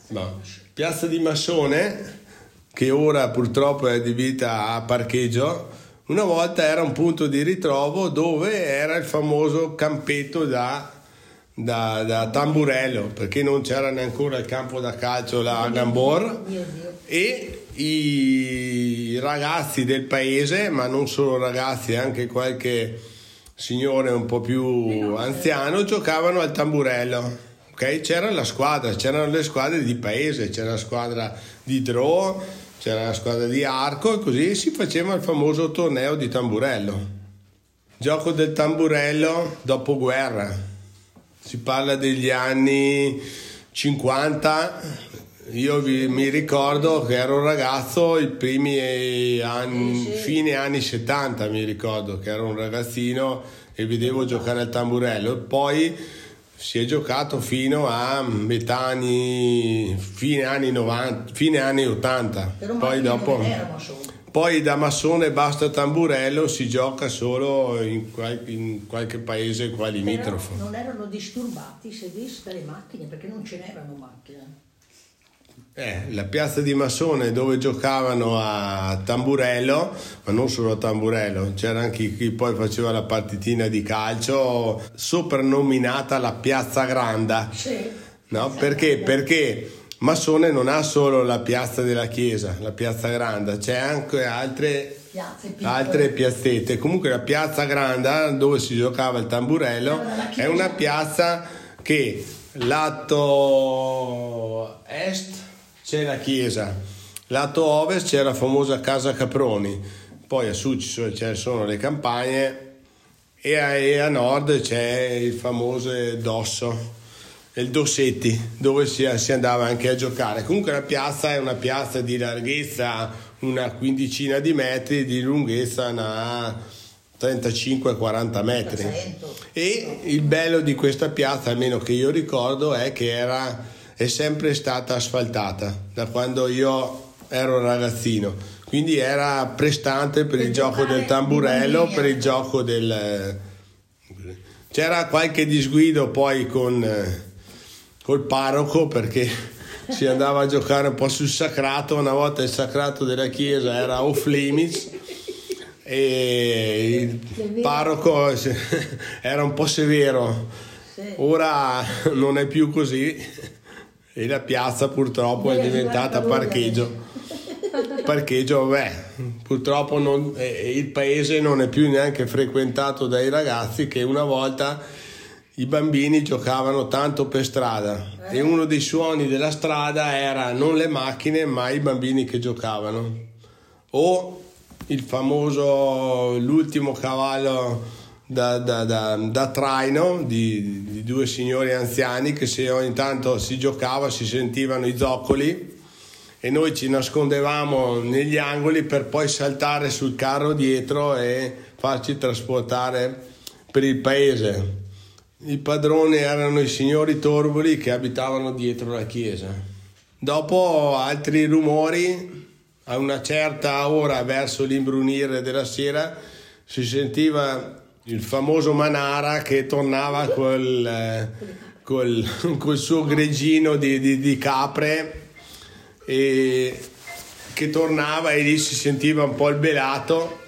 No. Piazza di Massone, che ora purtroppo è adibita a parcheggio, una volta era un punto di ritrovo dove era il famoso campetto da tamburello, perché non c'era neanche il campo da calcio là a Gambor, e i ragazzi del paese, ma non solo ragazzi, anche qualche signore un po' più anziano, giocavano al tamburello. Ok, c'erano le squadre di paese, c'era la squadra di Dro, c'era la squadra di Arco, e così si faceva il famoso torneo di tamburello. Gioco del tamburello dopoguerra, si parla degli anni 50. Io mi ricordo che ero un ragazzo, i primi anni, fine anni 70, mi ricordo che ero un ragazzino e vedevo giocare al tamburello, e poi si è giocato fino a metà anni, fine anni 90, fine anni 80. Poi dopo, poi da massone basta tamburello, si gioca solo in qualche paese qua limitrofo. Non erano disturbati, si è visto, dalle macchine, perché non ce n'erano macchine. La piazza di Massone, dove giocavano a tamburello, ma non solo a tamburello, c'era anche chi poi faceva la partitina di calcio, soprannominata la Piazza Granda. Sì. No? Perché Massone non ha solo la piazza della chiesa, la Piazza Granda, c'è anche altre piazzette. Comunque la Piazza Granda, dove si giocava il tamburello, è una piazza che lato est c'è la chiesa, lato ovest c'è la famosa casa Caproni, poi a sud ci sono le campagne, e a nord c'è il famoso Dosso, il Dossetti, dove si andava anche a giocare. Comunque la piazza è una piazza di larghezza una quindicina di metri, di lunghezza una 35-40 metri. E il bello di questa piazza, almeno che io ricordo, è che è sempre stata asfaltata da quando io ero ragazzino, quindi era prestante per il gioco del tamburello, per il gioco c'era qualche disguido poi col parroco, perché si andava a giocare un po' sul sacrato. Una volta il sacrato della chiesa era off limits e il parroco era un po' severo. Ora non è più così, e la piazza purtroppo è diventata parcheggio. Purtroppo il paese non è più neanche frequentato dai ragazzi, che una volta i bambini giocavano tanto per strada, e uno dei suoni della strada era non le macchine ma i bambini che giocavano, o il famoso l'ultimo cavallo da traino di due signori anziani, che se ogni tanto si giocava si sentivano i zoccoli e noi ci nascondevamo negli angoli per poi saltare sul carro dietro e farci trasportare per il paese. I padroni erano i signori Torboli, che abitavano dietro la chiesa. Dopo altri rumori, a una certa ora, verso l'imbrunire della sera, si sentiva il famoso Manara che tornava col suo greggino di capre, e che tornava, e lì si sentiva un po' il belato,